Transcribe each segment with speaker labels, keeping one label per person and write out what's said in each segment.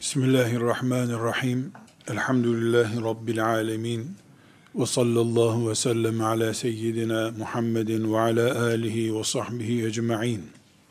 Speaker 1: Bismillahirrahmanirrahim. Elhamdülillahi Rabbil alemin. Ve sallallahu ve sellem ala seyyidina Muhammedin ve ala alihi ve sahbihi ecma'in.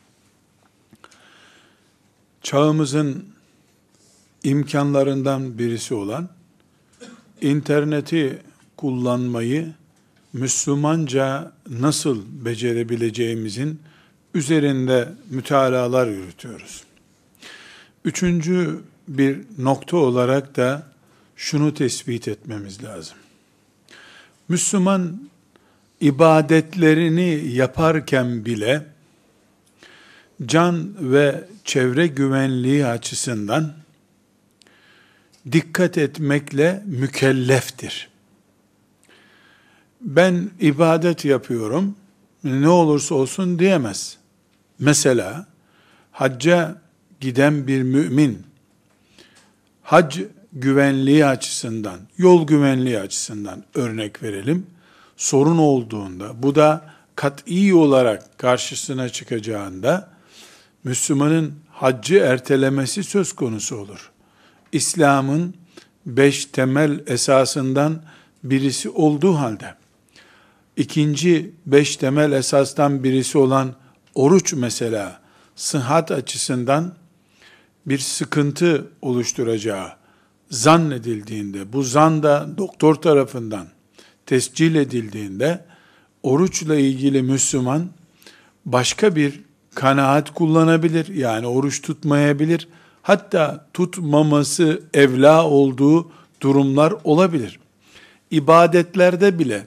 Speaker 1: Çağımızın imkanlarından birisi olan interneti kullanmayı Müslümanca nasıl becerebileceğimizin üzerinde mütalalar yürütüyoruz. Üçüncü bir nokta olarak da şunu tespit etmemiz lazım. Müslüman ibadetlerini yaparken bile can ve çevre güvenliği açısından dikkat etmekle mükelleftir. Ben ibadet yapıyorum, ne olursa olsun diyemez. Mesela hacca giden bir mümin, hac güvenliği açısından, yol güvenliği açısından örnek verelim, sorun olduğunda, bu da kat'i olarak karşısına çıkacağında, Müslümanın haccı ertelemesi söz konusu olur. İslam'ın 5 temel esasından birisi olduğu halde, ikinci 5 temel esastan birisi olan oruç mesela, sıhhat açısından bir sıkıntı oluşturacağı zannedildiğinde, bu zan da doktor tarafından tescil edildiğinde, oruçla ilgili Müslüman başka bir kanaat kullanabilir, yani oruç tutmayabilir, hatta tutmaması evla olduğu durumlar olabilir. İbadetlerde bile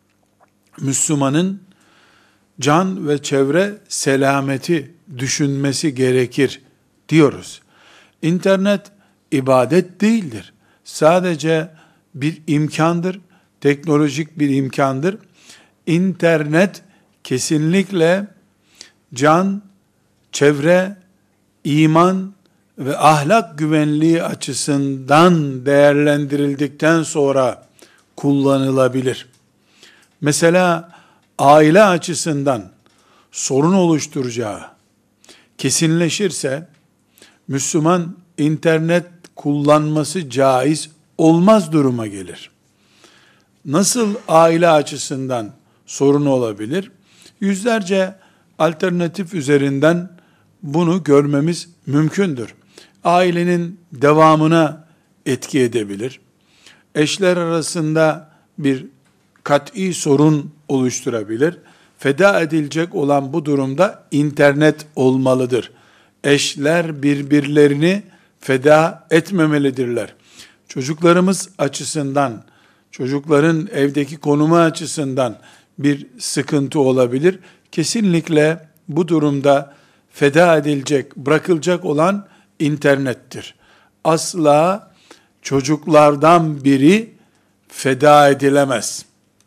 Speaker 1: Müslümanın can ve çevre selameti düşünmesi gerekir diyoruz. İnternet ibadet değildir. Sadece bir imkandır, teknolojik bir imkandır. İnternet kesinlikle can, çevre, iman ve ahlak güvenliği açısından değerlendirildikten sonra kullanılabilir. Mesela aile açısından sorun oluşturacağı kesinleşirse, Müslüman internet kullanması caiz olmaz duruma gelir. Nasıl aile açısından sorun olabilir? Yüzlerce alternatif üzerinden bunu görmemiz mümkündür. Ailenin devamına etki edebilir. Eşler arasında bir kat'i sorun oluşturabilir. Feda edilecek olan bu durumda internet olmalıdır. Eşler birbirlerini feda etmemelidirler. Çocuklarımız açısından, çocukların evdeki konumu açısından bir sıkıntı olabilir. Kesinlikle bu durumda feda edilecek, bırakılacak olan internettir. Asla çocuklardan biri feda edilemez.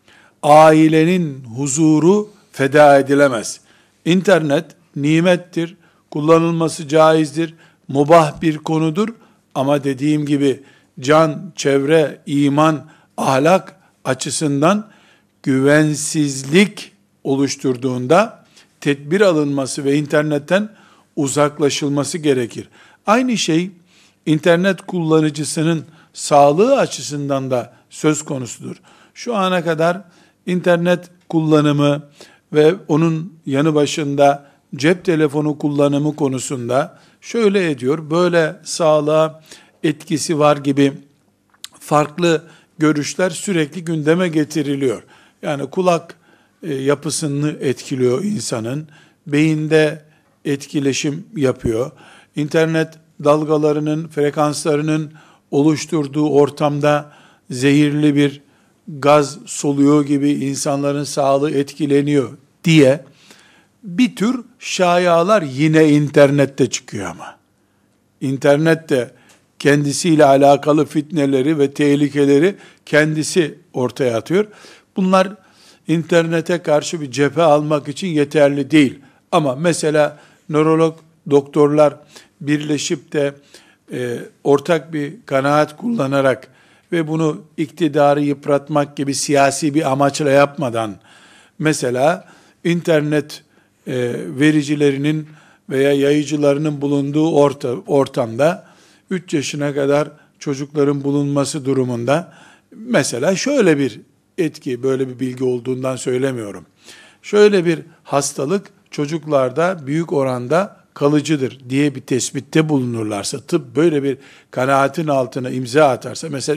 Speaker 1: Ailenin huzuru feda edilemez. İnternet nimettir, kullanılması caizdir, mubah bir konudur ama dediğim gibi can, çevre, iman, ahlak açısından güvensizlik oluşturduğunda tedbir alınması ve internetten uzaklaşılması gerekir. Aynı şey internet kullanıcısının sağlığı açısından da söz konusudur. Şu ana kadar internet kullanımı ve onun yanı başında cep telefonu kullanımı konusunda şöyle ediyor, böyle sağlığa etkisi var gibi farklı görüşler sürekli gündeme getiriliyor. Yani kulak yapısını etkiliyor insanın, beyinde etkileşim yapıyor. İnternet dalgalarının, frekanslarının oluşturduğu ortamda zehirli bir gaz soluyor gibi insanların sağlığı etkileniyor diye bir tür şayalar yine internette çıkıyor ama. İnternet de kendisiyle alakalı fitneleri ve tehlikeleri kendisi ortaya atıyor. Bunlar internete karşı bir cephe almak için yeterli değil. Ama mesela nörolog doktorlar birleşip de ortak bir kanaat kullanarak ve bunu iktidarı yıpratmak gibi siyasi bir amaçla yapmadan, mesela internet vericilerinin veya yayıcılarının bulunduğu ortamda 3 yaşına kadar çocukların bulunması durumunda, mesela şöyle bir etki, böyle bir bilgi olduğundan söylemiyorum. Şöyle bir hastalık çocuklarda büyük oranda kalıcıdır diye bir tespitte bulunurlarsa, tıp böyle bir kanaatin altına imza atarsa, mesela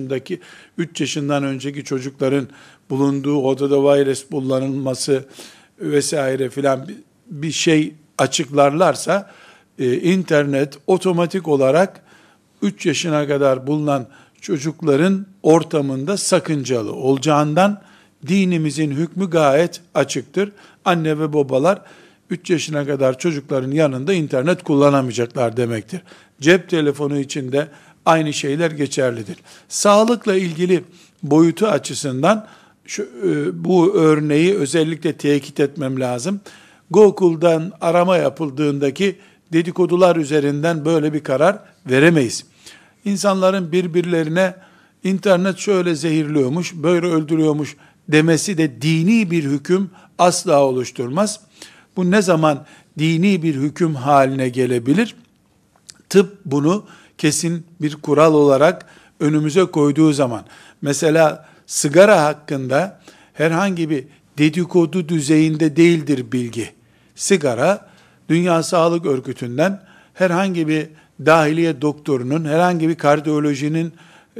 Speaker 1: 3 yaşından önceki çocukların bulunduğu odada virüs bulunması vesaire filan bir şey açıklarlarsa, internet otomatik olarak 3 yaşına kadar bulunan çocukların ortamında sakıncalı olacağından dinimizin hükmü gayet açıktır. Anne ve babalar 3 yaşına kadar çocukların yanında internet kullanamayacaklar demektir. Cep telefonu için de aynı şeyler geçerlidir. Sağlıkla ilgili boyutu açısından bu örneği özellikle tekit etmem lazım. Google'dan arama yapıldığındaki dedikodular üzerinden böyle bir karar veremeyiz. İnsanların birbirlerine internet şöyle zehirliyormuş, böyle öldürüyormuş demesi de dini bir hüküm asla oluşturmaz. Bu ne zaman dini bir hüküm haline gelebilir? Tıp bunu kesin bir kural olarak önümüze koyduğu zaman, mesela sigara hakkında herhangi bir dedikodu düzeyinde değildir bilgi. Sigara, Dünya Sağlık Örgütü'nden herhangi bir dahiliye doktorunun, herhangi bir kardiyolojinin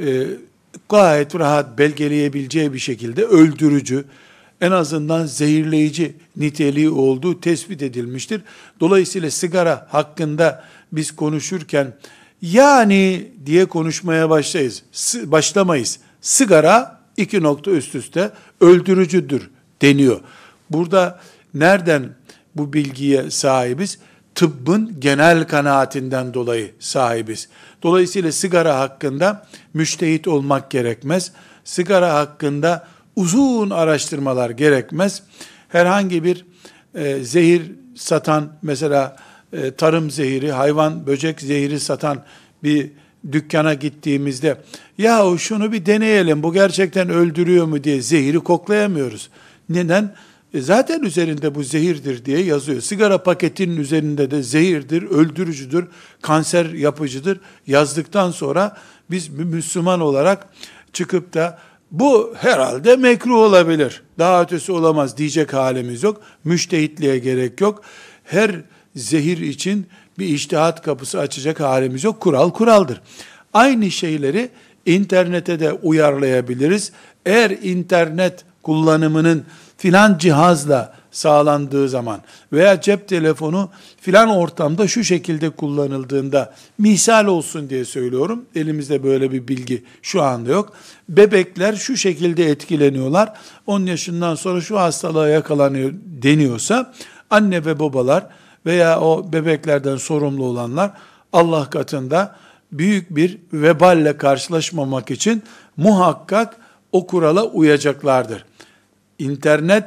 Speaker 1: gayet rahat belgeleyebileceği bir şekilde öldürücü, en azından zehirleyici niteliği olduğu tespit edilmiştir. Dolayısıyla sigara hakkında biz konuşurken yani diye konuşmaya başlamayız. Sigara 2 nokta üst üste öldürücüdür deniyor. Burada nereden bu bilgiye sahibiz? Tıbbın genel kanaatinden dolayı sahibiz. Dolayısıyla sigara hakkında müştehit olmak gerekmez. Sigara hakkında uzun araştırmalar gerekmez. Herhangi bir zehir satan, mesela tarım zehiri, hayvan, böcek zehiri satan bir dükkana gittiğimizde, yahu şunu bir deneyelim, bu gerçekten öldürüyor mu diye zehiri koklayamıyoruz. Neden? Zaten üzerinde bu zehirdir diye yazıyor. Sigara paketinin üzerinde de zehirdir, öldürücüdür, kanser yapıcıdır yazdıktan sonra biz Müslüman olarak çıkıp da bu herhalde mekruh olabilir, daha ötesi olamaz diyecek halimiz yok. Müştehitliğe gerek yok. Her zehir için bir içtihat kapısı açacak halimiz yok. Kural kuraldır. Aynı şeyleri internete de uyarlayabiliriz. Eğer internet kullanımının filan cihazla sağlandığı zaman veya cep telefonu filan ortamda şu şekilde kullanıldığında, misal olsun diye söylüyorum, elimizde böyle bir bilgi şu anda yok. Bebekler şu şekilde etkileniyorlar, 10 yaşından sonra şu hastalığa yakalanıyor deniyorsa, anne ve babalar veya o bebeklerden sorumlu olanlar Allah katında büyük bir veballe karşılaşmamak için muhakkak o kurala uyacaklardır. İnternet,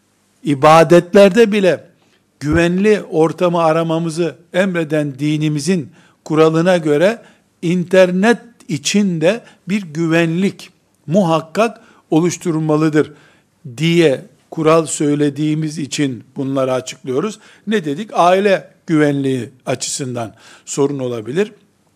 Speaker 1: ibadetlerde bile güvenli ortamı aramamızı emreden dinimizin kuralına göre internet içinde bir güvenlik muhakkak oluşturulmalıdır diye kural söylediğimiz için bunları açıklıyoruz. Ne dedik? Aile güvenliği açısından sorun olabilir.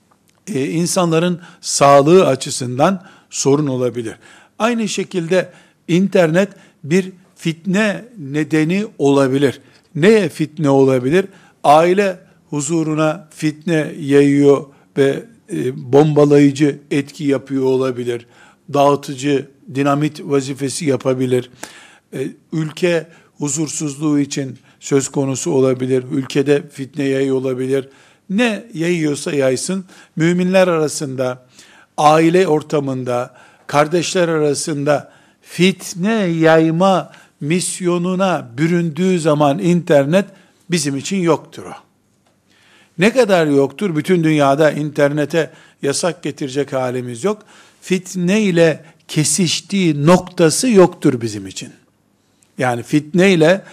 Speaker 1: İnsanların sağlığı açısından sorun olabilir. Aynı şekilde internet bir fitne nedeni olabilir. Neye fitne olabilir? Aile huzuruna fitne yayıyor ve bombalayıcı etki yapıyor olabilir. Dağıtıcı, dinamit vazifesi yapabilir. Ülke huzursuzluğu için söz konusu olabilir. Ülkede fitne yayıyor olabilir. Ne yayıyorsa yaysın, müminler arasında, aile ortamında, kardeşler arasında fitne yayma misyonuna büründüğü zaman internet bizim için yoktur o. Ne kadar yoktur? Bütün dünyada internete yasak getirecek halimiz yok. Fitne ile kesiştiği noktası yoktur bizim için. Yani fitne ile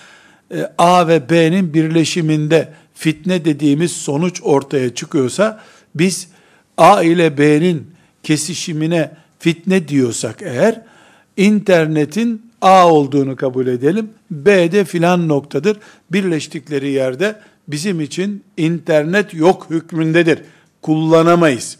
Speaker 1: A ve B'nin birleşiminde fitne dediğimiz sonuç ortaya çıkıyorsa, biz A ile B'nin kesişimine fitne diyorsak eğer, internetin A olduğunu kabul edelim, B'de filan noktadır. Birleştikleri yerde bizim için internet yok hükmündedir. kullanamayız.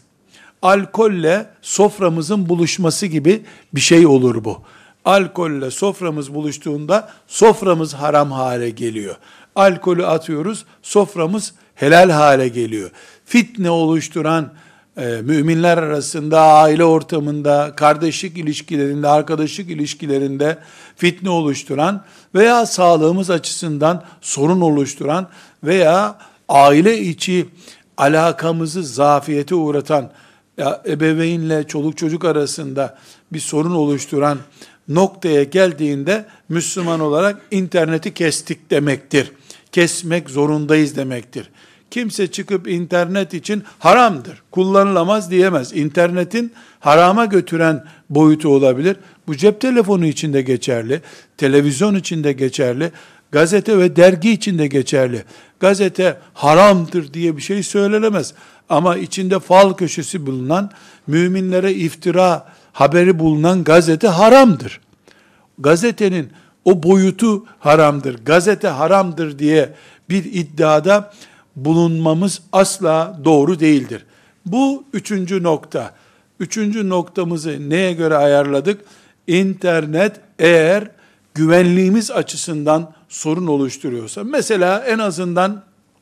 Speaker 1: Alkolle soframızın buluşması gibi bir şey olur bu. Alkolle soframız buluştuğunda soframız haram hale geliyor. Alkolü atıyoruz, soframız helal hale geliyor. Fitne oluşturan, müminler arasında, aile ortamında, kardeşlik ilişkilerinde, arkadaşlık ilişkilerinde fitne oluşturan veya sağlığımız açısından sorun oluşturan veya aile içi alakamızı zafiyete uğratan, ebeveynle çoluk çocuk arasında bir sorun oluşturan noktaya geldiğinde Müslüman olarak interneti kestik demektir. Kesmek zorundayız demektir. Kimse çıkıp internet için haramdır, kullanılamaz diyemez. İnternetin harama götüren boyutu olabilir. Bu cep telefonu için de geçerli, televizyon için de geçerli, gazete ve dergi için de geçerli. Gazete haramdır diye bir şey söylenemez. Ama içinde fal köşesi bulunan, müminlere iftira haberi bulunan gazete haramdır. Gazetenin o boyutu haramdır. Gazete haramdır diye bir iddiada bulunmamız asla doğru değildir. Bu üçüncü nokta. Üçüncü noktamızı neye göre ayarladık? İnternet eğer güvenliğimiz açısından sorun oluşturuyorsa, mesela en azından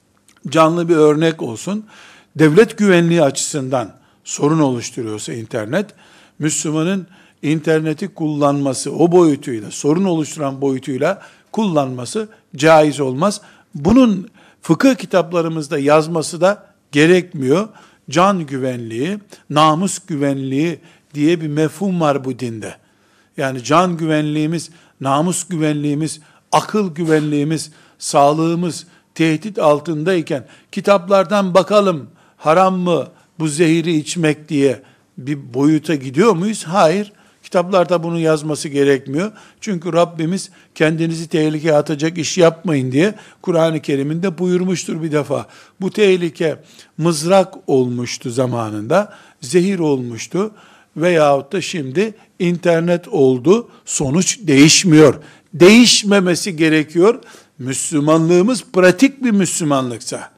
Speaker 1: canlı bir örnek olsun, devlet güvenliği açısından sorun oluşturuyorsa internet, Müslümanın interneti kullanması, o boyutuyla, sorun oluşturan boyutuyla kullanması caiz olmaz. Bunun fıkıh kitaplarımızda yazması da gerekmiyor. Can güvenliği, namus güvenliği diye bir mefhum var bu dinde. Yani can güvenliğimiz, namus güvenliğimiz, akıl güvenliğimiz, sağlığımız tehdit altındayken kitaplardan bakalım haram mı bu zehiri içmek diye bir boyuta gidiyor muyuz? Hayır. Kitaplarda bunu yazması gerekmiyor. Çünkü Rabbimiz kendinizi tehlikeye atacak iş yapmayın diye Kur'an-ı Kerim'inde buyurmuştur bir defa. Bu tehlike mızrak olmuştu zamanında, zehir olmuştu veyahut da şimdi internet oldu. Sonuç değişmiyor. Değişmemesi gerekiyor. Müslümanlığımız pratik bir Müslümanlıksa,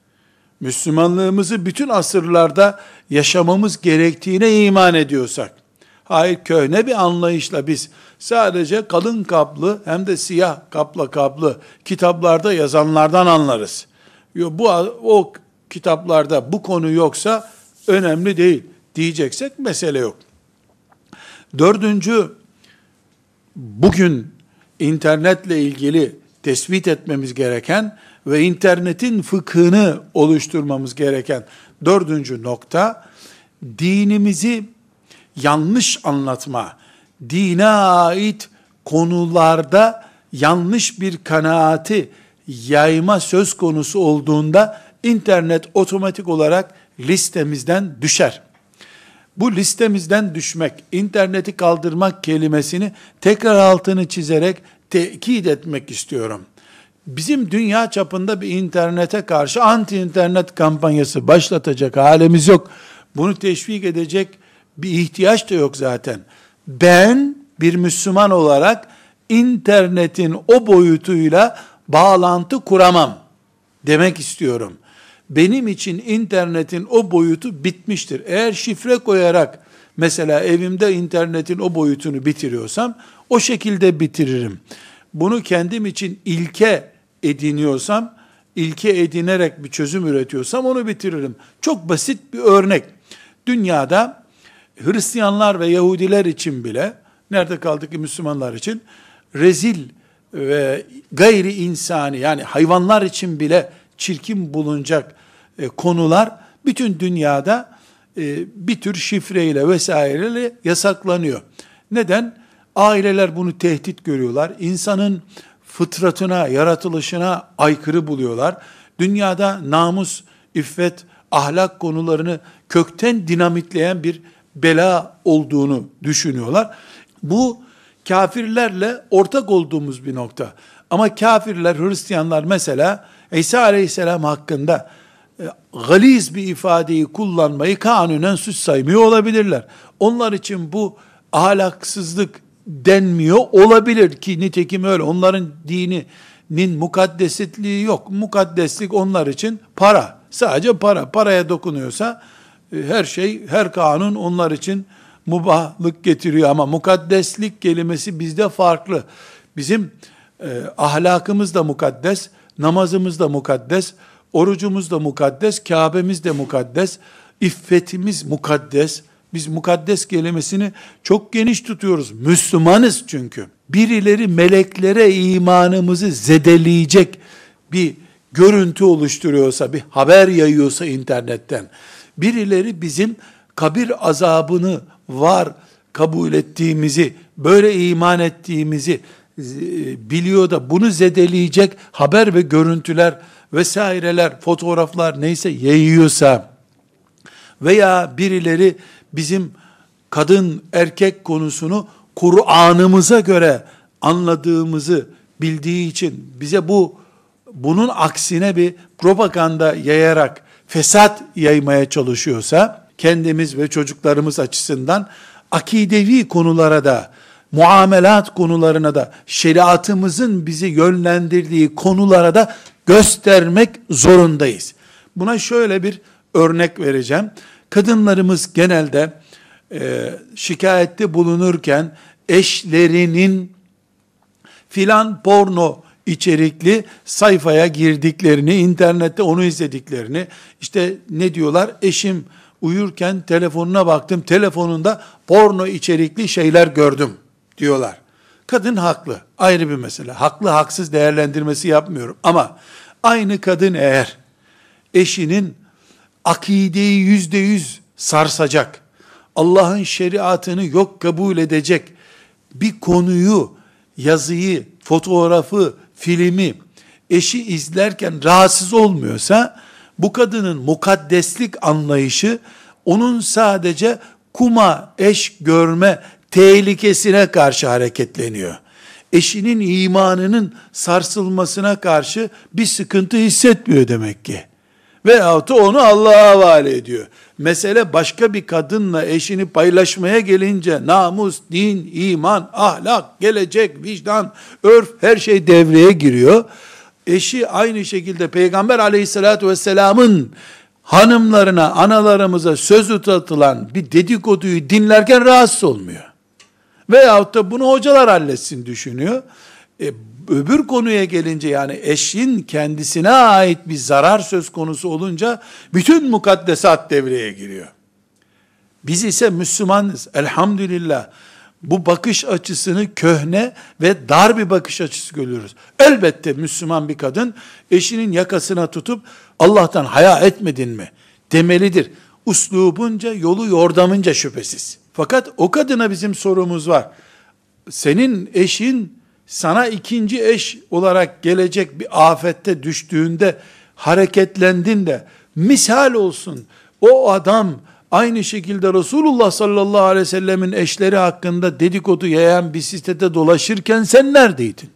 Speaker 1: Müslümanlığımızı bütün asırlarda yaşamamız gerektiğine iman ediyorsak, hayır köhne bir anlayışla biz sadece kalın kaplı hem de siyah kapla kaplı kitaplarda yazanlardan anlarız. O kitaplarda bu konu yoksa önemli değil diyeceksek mesele yok. Dördüncü, bugün internetle ilgili tespit etmemiz gereken ve internetin fıkhını oluşturmamız gereken dördüncü nokta, dinimizi yanlış anlatma, dine ait konularda yanlış bir kanaati yayma söz konusu olduğunda internet otomatik olarak listemizden düşer. Bu listemizden düşmek, interneti kaldırmak kelimesini tekrar altını çizerek tekit etmek istiyorum. Bizim dünya çapında bir internete karşı anti-internet kampanyası başlatacak halimiz yok. Bunu teşvik edecek bir ihtiyaç da yok zaten. Ben bir Müslüman olarak internetin o boyutuyla bağlantı kuramam demek istiyorum. Benim için internetin o boyutu bitmiştir. Eğer şifre koyarak mesela evimde internetin o boyutunu bitiriyorsam o şekilde bitiririm. Bunu kendim için ilke ediniyorsam, ilke edinerek bir çözüm üretiyorsam onu bitiririm. Çok basit bir örnek. Dünyada Hristiyanlar ve Yahudiler için bile, nerede kaldık ki Müslümanlar için, rezil ve gayri insani, yani hayvanlar için bile çirkin bulunacak konular bütün dünyada bir tür şifreyle vesaireyle yasaklanıyor. Neden? Aileler bunu tehdit görüyorlar. İnsanın fıtratına, yaratılışına aykırı buluyorlar. Dünyada namus, iffet, ahlak konularını kökten dinamitleyen bir bela olduğunu düşünüyorlar. Bu kafirlerle ortak olduğumuz bir nokta. Ama kafirler, Hristiyanlar mesela İsa Aleyhisselam hakkında galiz bir ifadeyi kullanmayı kanunen suç saymıyor olabilirler. Onlar için bu ahlaksızlık denmiyor olabilir ki nitekim öyle. Onların dininin mukaddesliği yok. Mukaddeslik onlar için para. Sadece para. Paraya dokunuyorsa her şey, her kanun onlar için mubahlık getiriyor ama mukaddeslik kelimesi bizde farklı. Bizim ahlakımız da mukaddes, namazımız da mukaddes, orucumuz da mukaddes, Kabe'miz de mukaddes, iffetimiz mukaddes. Biz mukaddes kelimesini çok geniş tutuyoruz. Müslümanız çünkü. Birileri meleklere imanımızı zedeleyecek bir görüntü oluşturuyorsa, bir haber yayıyorsa internetten, birileri bizim kabir azabını var kabul ettiğimizi, böyle iman ettiğimizi biliyor da bunu zedeleyecek haber ve görüntüler vesaireler, fotoğraflar neyse yayıyorsa veya birileri bizim kadın erkek konusunu Kur'an'ımıza göre anladığımızı bildiği için bize bunun aksine bir propaganda yayarak fesat yaymaya çalışıyorsa, kendimiz ve çocuklarımız açısından akidevi konulara da, muamelat konularına da, şeriatımızın bizi yönlendirdiği konulara da göstermek zorundayız. Buna şöyle bir örnek vereceğim. Kadınlarımız genelde şikayette bulunurken eşlerinin filan porno içerikli sayfaya girdiklerini, internette onu izlediklerini, işte ne diyorlar? Eşim uyurken telefonuna baktım, telefonunda porno içerikli şeyler gördüm diyorlar. Kadın haklı, ayrı bir mesele. Haklı haksız değerlendirmesi yapmıyorum. Ama aynı kadın eğer eşinin akideyi %100 sarsacak, Allah'ın şeriatını yok kabul edecek bir konuyu, yazıyı, fotoğrafı, filmi eşi izlerken rahatsız olmuyorsa, bu kadının mukaddeslik anlayışı onun sadece kuma eş görme tehlikesine karşı hareketleniyor. Eşinin imanının sarsılmasına karşı bir sıkıntı hissetmiyor demek ki. Veyahut da onu Allah'a havale ediyor. Mesele başka bir kadınla eşini paylaşmaya gelince namus, din, iman, ahlak, gelecek, vicdan, örf her şey devreye giriyor. Eşi aynı şekilde Peygamber aleyhissalatü vesselamın hanımlarına, analarımıza söz uzatılan bir dedikoduyu dinlerken rahatsız olmuyor. Veyahut da bunu hocalar halletsin düşünüyor. Öbür konuya gelince, yani eşin kendisine ait bir zarar söz konusu olunca bütün mukaddesat devreye giriyor. Biz ise Müslümanız elhamdülillah. Bu bakış açısını köhne ve dar bir bakış açısı görüyoruz. Elbette Müslüman bir kadın eşinin yakasına tutup Allah'tan haya etmedin mi demelidir. Uslubunca, yolu yordamınca şüphesiz. Fakat o kadına bizim sorumuz var. Senin eşin sana ikinci eş olarak gelecek bir afette düştüğünde hareketlendin de misal olsun. O adam aynı şekilde Resulullah sallallahu aleyhi ve sellemin eşleri hakkında dedikodu yayan bir sitede dolaşırken sen neredeydin?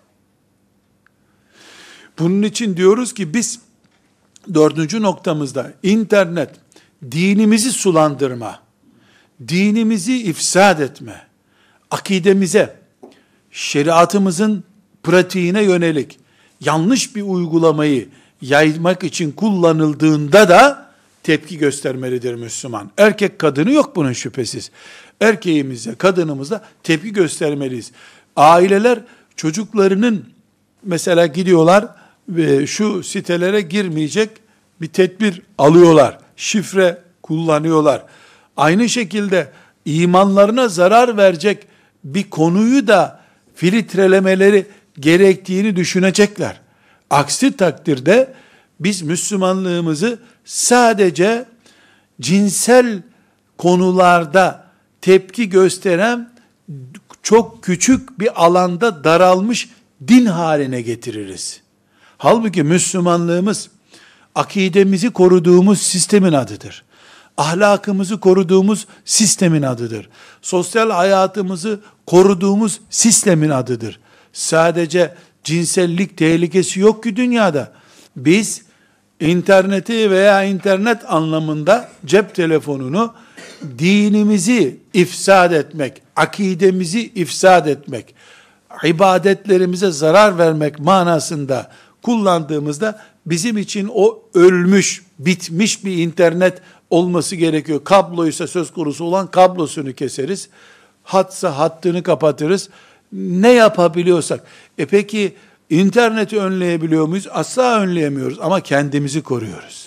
Speaker 1: Bunun için diyoruz ki biz dördüncü noktamızda internet dinimizi sulandırma, dinimizi ifsad etme, akidemize, şeriatımızın pratiğine yönelik yanlış bir uygulamayı yaymak için kullanıldığında da tepki göstermelidir Müslüman. Erkek kadını yok bunun şüphesiz. Erkeğimizle, kadınımızla tepki göstermeliyiz. Aileler çocuklarının mesela gidiyorlar ve şu sitelere girmeyecek bir tedbir alıyorlar. Şifre kullanıyorlar. Aynı şekilde imanlarına zarar verecek bir konuyu da filtrelemeleri gerektiğini düşünecekler. Aksi takdirde biz Müslümanlığımızı sadece cinsel konularda tepki gösteren çok küçük bir alanda daralmış din haline getiririz. Halbuki Müslümanlığımız akidemizi koruduğumuz sistemin adıdır. Ahlakımızı koruduğumuz sistemin adıdır. Sosyal hayatımızı koruduğumuz sistemin adıdır. Sadece cinsellik tehlikesi yok ki dünyada. Biz interneti veya internet anlamında cep telefonunu dinimizi ifsad etmek, akidemizi ifsad etmek, ibadetlerimize zarar vermek manasında kullandığımızda bizim için o ölmüş, bitmiş bir internet olması gerekiyor. Kabloysa söz konusu olan kablosunu keseriz. Hatsa hattını kapatırız. Ne yapabiliyorsak. Peki interneti önleyebiliyor muyuz? Asla önleyemiyoruz ama kendimizi koruyoruz.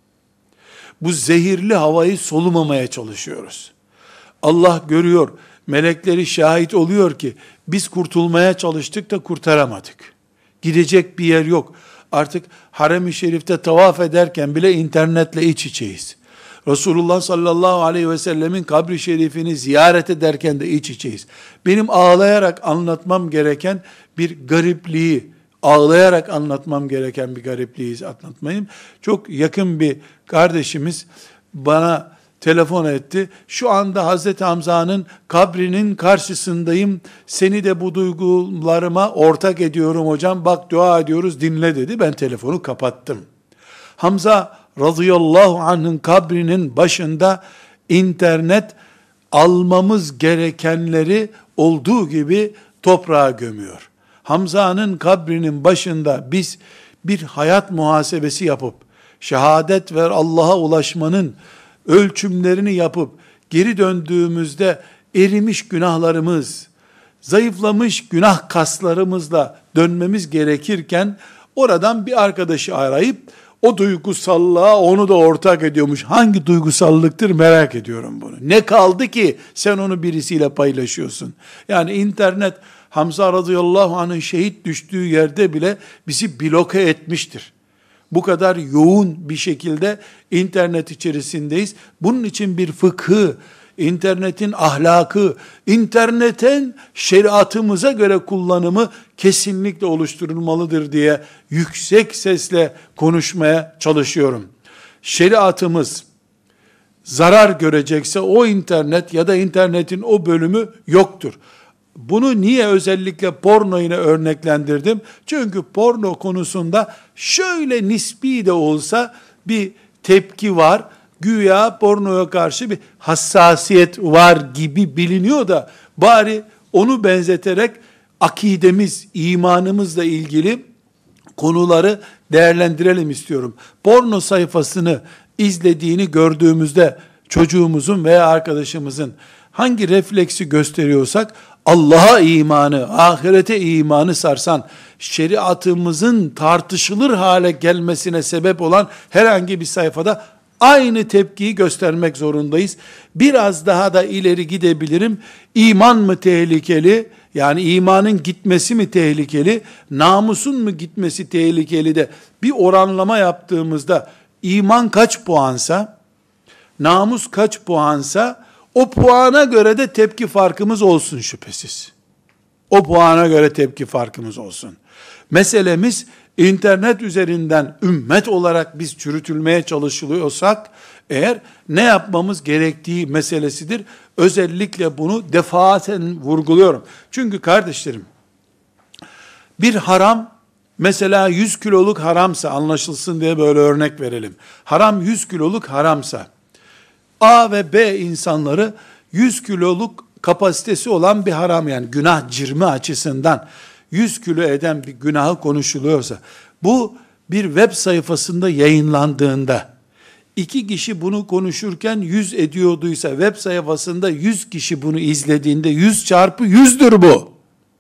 Speaker 1: Bu zehirli havayı solumamaya çalışıyoruz. Allah görüyor, melekleri şahit oluyor ki biz kurtulmaya çalıştık da kurtaramadık. Gidecek bir yer yok. Artık harem-i şerifte tavaf ederken bile internetle iç içeyiz. Resulullah sallallahu aleyhi ve sellemin kabri şerifini ziyaret ederken de iç içeyiz. Benim ağlayarak anlatmam gereken bir garipliği, ağlayarak anlatmam gereken bir garipliği anlatmayayım. Çok yakın bir kardeşimiz bana telefon etti. Şu anda Hazreti Hamza'nın kabrinin karşısındayım. Seni de bu duygularıma ortak ediyorum hocam. Bak dua ediyoruz, dinle dedi. Ben telefonu kapattım. Hamza radıyallahu anh'ın kabrinin başında internet almamız gerekenleri olduğu gibi toprağa gömüyor. Hamza'nın kabrinin başında biz bir hayat muhasebesi yapıp şehadet ve Allah'a ulaşmanın ölçümlerini yapıp geri döndüğümüzde erimiş günahlarımız, zayıflamış günah kaslarımızla dönmemiz gerekirken oradan bir arkadaşı arayıp o duygusallığa onu da ortak ediyormuş. Hangi duygusallıktır merak ediyorum bunu. Ne kaldı ki sen onu birisiyle paylaşıyorsun? Yani internet Hamza radıyallahu anh'ın şehit düştüğü yerde bile bizi bloke etmiştir. Bu kadar yoğun bir şekilde internet içerisindeyiz. Bunun için bir fıkhı, internetin ahlakı, internetin şeriatımıza göre kullanımı kesinlikle oluşturulmalıdır diye yüksek sesle konuşmaya çalışıyorum. Şeriatımız zarar görecekse o internet ya da internetin o bölümü yoktur. Bunu niye özellikle porno ile örneklendirdim? Çünkü porno konusunda şöyle nispi de olsa bir tepki var. Güya pornoya karşı bir hassasiyet var gibi biliniyor da bari onu benzeterek akidemiz, imanımızla ilgili konuları değerlendirelim istiyorum. Porno sayfasını izlediğini gördüğümüzde çocuğumuzun veya arkadaşımızın hangi refleksi gösteriyorsak Allah'a imanı, ahirete imanı sarsan, şeriatımızın tartışılır hale gelmesine sebep olan herhangi bir sayfada aynı tepkiyi göstermek zorundayız. Biraz daha da ileri gidebilirim. İman mı tehlikeli? Yani imanın gitmesi mi tehlikeli? Namusun mu gitmesi tehlikeli de bir oranlama yaptığımızda iman kaç puansa, namus kaç puansa o puana göre de tepki farkımız olsun şüphesiz. O puana göre tepki farkımız olsun. Meselemiz internet üzerinden ümmet olarak biz çürütülmeye çalışılıyorsak eğer ne yapmamız gerektiği meselesidir. Özellikle bunu defaten vurguluyorum. Çünkü kardeşlerim bir haram mesela 100 kiloluk haramsa anlaşılsın diye böyle örnek verelim. Haram 100 kiloluk haramsa A ve B insanları 100 kiloluk kapasitesi olan bir haram yani günah cirmi açısından 100 kilo eden bir günahı konuşuluyorsa bu bir web sayfasında yayınlandığında 2 kişi bunu konuşurken 100 ediyorduysa web sayfasında 100 kişi bunu izlediğinde 100 çarpı 100'dür bu.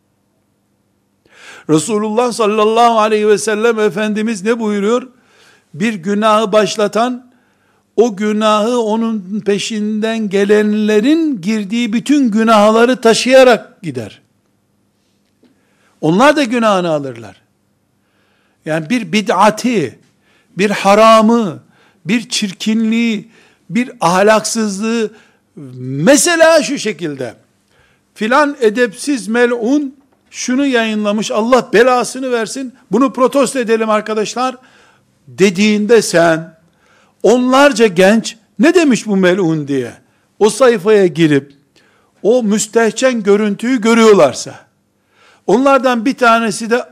Speaker 1: Resulullah sallallahu aleyhi ve sellem Efendimiz ne buyuruyor? Bir günahı başlatan o günahı onun peşinden gelenlerin girdiği bütün günahları taşıyarak gider. Onlar da günahını alırlar. Yani bir bid'ati, bir haramı, bir çirkinliği, bir ahlaksızlığı, mesela şu şekilde, filan edepsiz melun şunu yayınlamış, Allah belasını versin, bunu protesto edelim arkadaşlar, dediğinde sen, onlarca genç, ne demiş bu melun diye, o sayfaya girip, o müstehcen görüntüyü görüyorlarsa, onlardan bir tanesi de,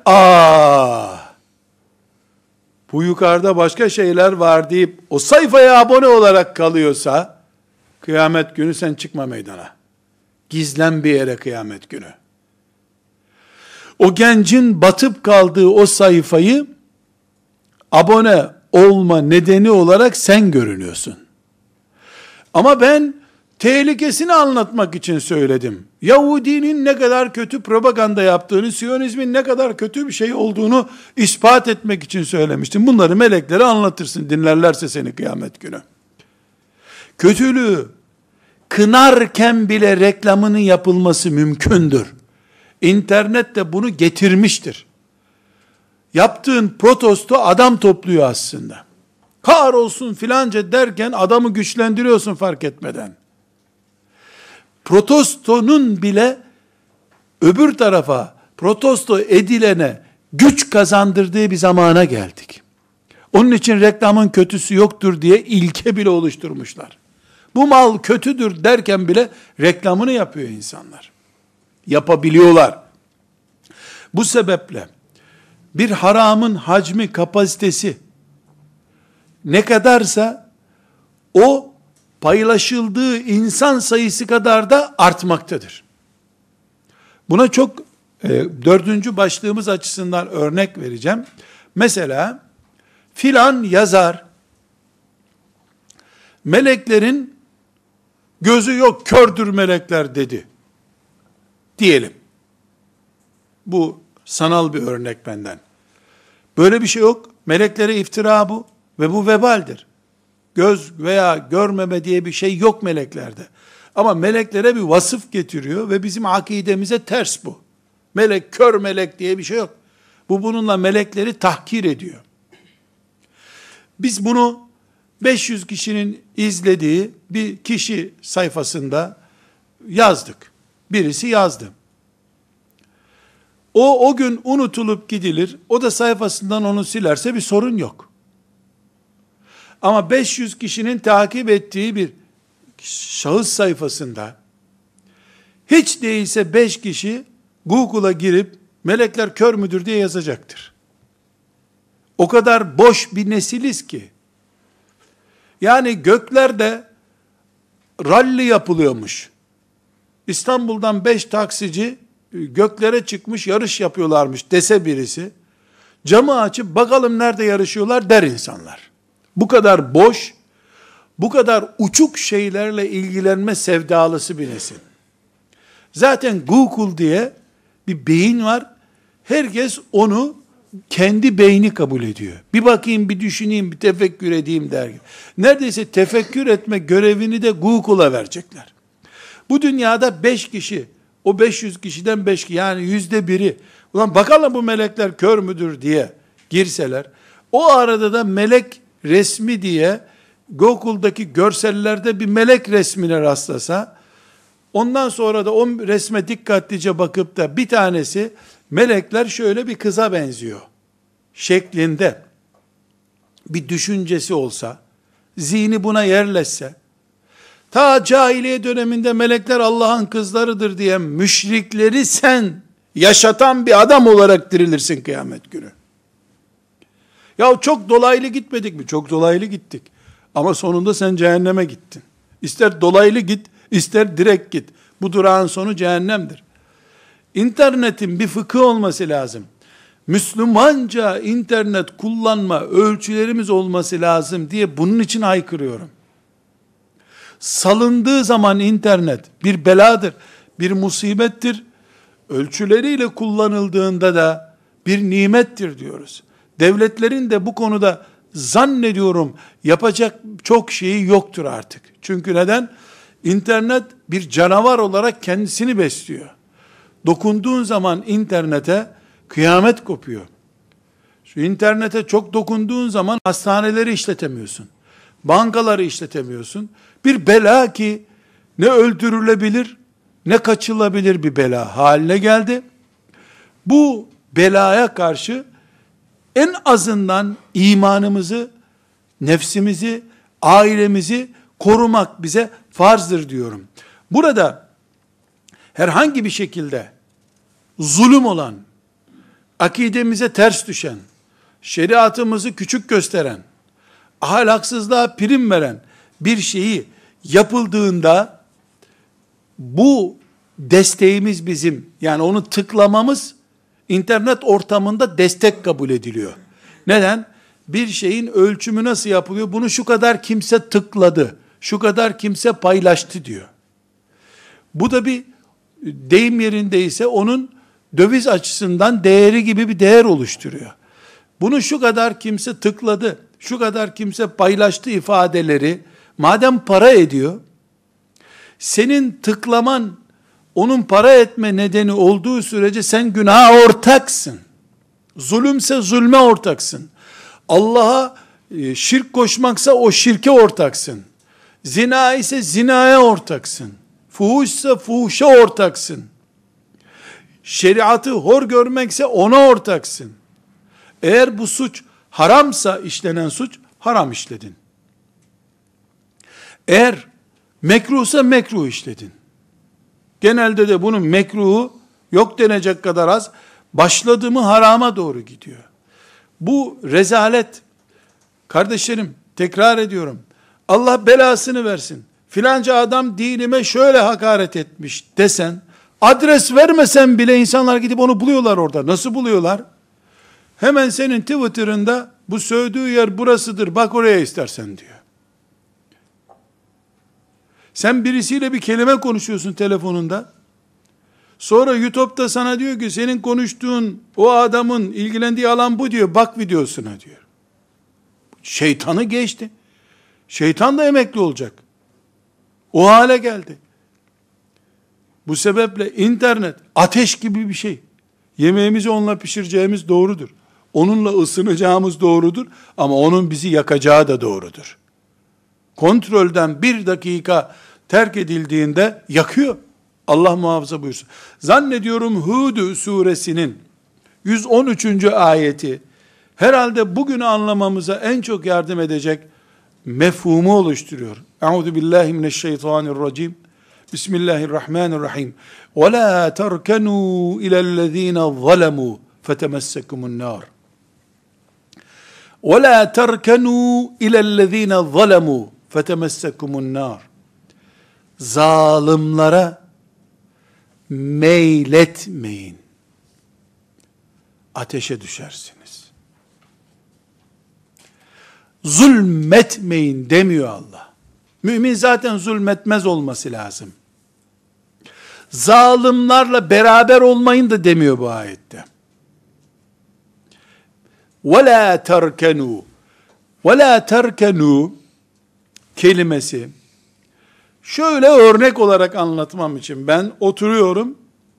Speaker 1: bu yukarıda başka şeyler var deyip, o sayfaya abone olarak kalıyorsa, kıyamet günü sen çıkma meydana. Gizlen bir yere kıyamet günü. O gencin batıp kaldığı o sayfayı, abone olma nedeni olarak sen görünüyorsun. Ama ben tehlikesini anlatmak için söyledim. Yahudinin ne kadar kötü propaganda yaptığını, Siyonizmin ne kadar kötü bir şey olduğunu ispat etmek için söylemiştim. Bunları meleklere anlatırsın, dinlerlerse seni kıyamet günü. Kötülüğü kınarken bile reklamının yapılması mümkündür. İnternet de bunu getirmiştir. Yaptığın protesto adam topluyor aslında. Kahrolsun filanca derken adamı güçlendiriyorsun fark etmeden. Protestonun bile öbür tarafa, protesto edilene güç kazandırdığı bir zamana geldik. Onun için reklamın kötüsü yoktur diye ilke bile oluşturmuşlar. Bu mal kötüdür derken bile reklamını yapıyor insanlar. Yapabiliyorlar. Bu sebeple bir haramın hacmi, kapasitesi ne kadarsa o paylaşıldığı insan sayısı kadar da artmaktadır. Buna çok dördüncü başlığımız açısından örnek vereceğim. Mesela filan yazar meleklerin gözü yok, kördür melekler dedi. Diyelim. Bu sanal bir örnek benden. Böyle bir şey yok. Meleklere iftira bu ve bu vebaldir. Göz veya görmeme diye bir şey yok meleklerde. Ama meleklere bir vasıf getiriyor ve bizim akidemize ters bu. Melek, kör melek diye bir şey yok. Bu bununla melekleri tahkir ediyor. Biz bunu 500 kişinin izlediği bir kişi sayfasında yazdık. Birisi yazdı. O gün unutulup gidilir. O da sayfasından onu silerse bir sorun yok. Ama 500 kişinin takip ettiği bir şahıs sayfasında hiç değilse 5 kişi Google'a girip melekler kör müdür diye yazacaktır. O kadar boş bir nesiliz ki. Yani göklerde ralli yapılıyormuş. İstanbul'dan 5 taksici göklere çıkmış yarış yapıyorlarmış dese birisi, camı açıp bakalım nerede yarışıyorlar der insanlar. Bu kadar boş, bu kadar uçuk şeylerle ilgilenme sevdalısı bir nesil. Zaten Google diye bir beyin var. Herkes onu kendi beyni kabul ediyor. Bir bakayım, bir düşüneyim, bir tefekkür edeyim der. Neredeyse tefekkür etme görevini de Google'a verecekler. Bu dünyada 5 kişi, o 500 kişiden 5 kişi, yani %1'i, ulan bakalım bu melekler kör müdür diye girseler, o arada da melek resmi diye Google'daki görsellerde bir melek resmine rastlasa, ondan sonra da o resme dikkatlice bakıp da bir tanesi melekler şöyle bir kıza benziyor şeklinde bir düşüncesi olsa, zihni buna yerleşse, ta cahiliye döneminde melekler Allah'ın kızlarıdır diye müşrikleri sen yaşatan bir adam olarak dirilirsin kıyamet günü. Ya çok dolaylı gitmedik mi? Çok dolaylı gittik. Ama sonunda sen cehenneme gittin. İster dolaylı git, ister direkt git. Bu durağın sonu cehennemdir. İnternetin bir fıkıh olması lazım. Müslümanca internet kullanma ölçülerimiz olması lazım diye bunun için haykırıyorum. Salındığı zaman internet bir beladır, bir musibettir. Ölçüleriyle kullanıldığında da bir nimettir diyoruz. Devletlerin de bu konuda zannediyorum yapacak çok şeyi yoktur artık. Çünkü neden? İnternet bir canavar olarak kendisini besliyor. Dokunduğun zaman internete kıyamet kopuyor. Şu internete çok dokunduğun zaman hastaneleri işletemiyorsun. Bankaları işletemiyorsun. Bir bela ki ne öldürülebilir ne kaçılabilir bir bela haline geldi. Bu belaya karşı en azından imanımızı, nefsimizi, ailemizi korumak bize farzdır diyorum. Burada herhangi bir şekilde zulüm olan, akidemize ters düşen, şeriatımızı küçük gösteren, ahlaksızlığa prim veren bir şeyi yapıldığında bu desteğimiz bizim, yani onu tıklamamız internet ortamında destek kabul ediliyor. Neden? bir şeyin ölçümü nasıl yapılıyor? Bunu şu kadar kimse tıkladı, şu kadar kimse paylaştı diyor. Bu da bir deyim yerindeyse onun döviz açısından değeri gibi bir değer oluşturuyor. Bunu şu kadar kimse tıkladı, şu kadar kimse paylaştı ifadeleri madem para ediyor, senin tıklaman onun para etme nedeni olduğu sürece sen günaha ortaksın. Zulümse zulme ortaksın. Allah'a şirk koşmaksa o şirke ortaksın. Zina ise zinaya ortaksın. Fuhuşsa fuhuşa ortaksın. Şeriatı hor görmekse ona ortaksın. Eğer bu suç haramsa, işlenen suç, haram işledin. Eğer mekruhsa mekruh işledin. Genelde de bunun mekruhu yok denecek kadar az, başladı mı harama doğru gidiyor. Bu rezalet, kardeşlerim, tekrar ediyorum, Allah belasını versin, filanca adam dinime şöyle hakaret etmiş desen, adres vermesen bile insanlar gidip onu buluyorlar orada. Nasıl buluyorlar? Hemen senin Twitter'ında bu sövdüğü yer burasıdır, bak oraya istersen diyor. Sen birisiyle bir kelime konuşuyorsun telefonunda. Sonra YouTube'da sana diyor ki senin konuştuğun o adamın ilgilendiği alan bu diyor. Bak videosuna diyor. Şeytanı geçti. Şeytan da emekli olacak. O hale geldi. Bu sebeple internet ateş gibi bir şey. Yemeğimizi onunla pişireceğimiz doğrudur. Onunla ısınacağımız doğrudur. Ama onun bizi yakacağı da doğrudur. Kontrolden bir dakika terk edildiğinde yakıyor. Allah muhafaza buyursun. Zannediyorum Hud suresinin 113. ayeti herhalde bugünü anlamamıza en çok yardım edecek mefhumu oluşturuyor. Euzu billahi mineşşeytanirracim. Bismillahirrahmanirrahim. Ve la terkenu ilellezine zalemu fetemessekumun nar. Ve la terkenu ilellezine zalemu fetemessekumun nar. Zalimlere meyletmeyin. Ateşe düşersiniz. Zulmetmeyin demiyor Allah. Mümin zaten zulmetmez olması lazım. Zalimlerle beraber olmayın da demiyor bu ayette. وَلَا تَرْكَنُوا وَلَا تَرْكَنُوا kelimesi şöyle örnek olarak anlatmam için ben oturuyorum,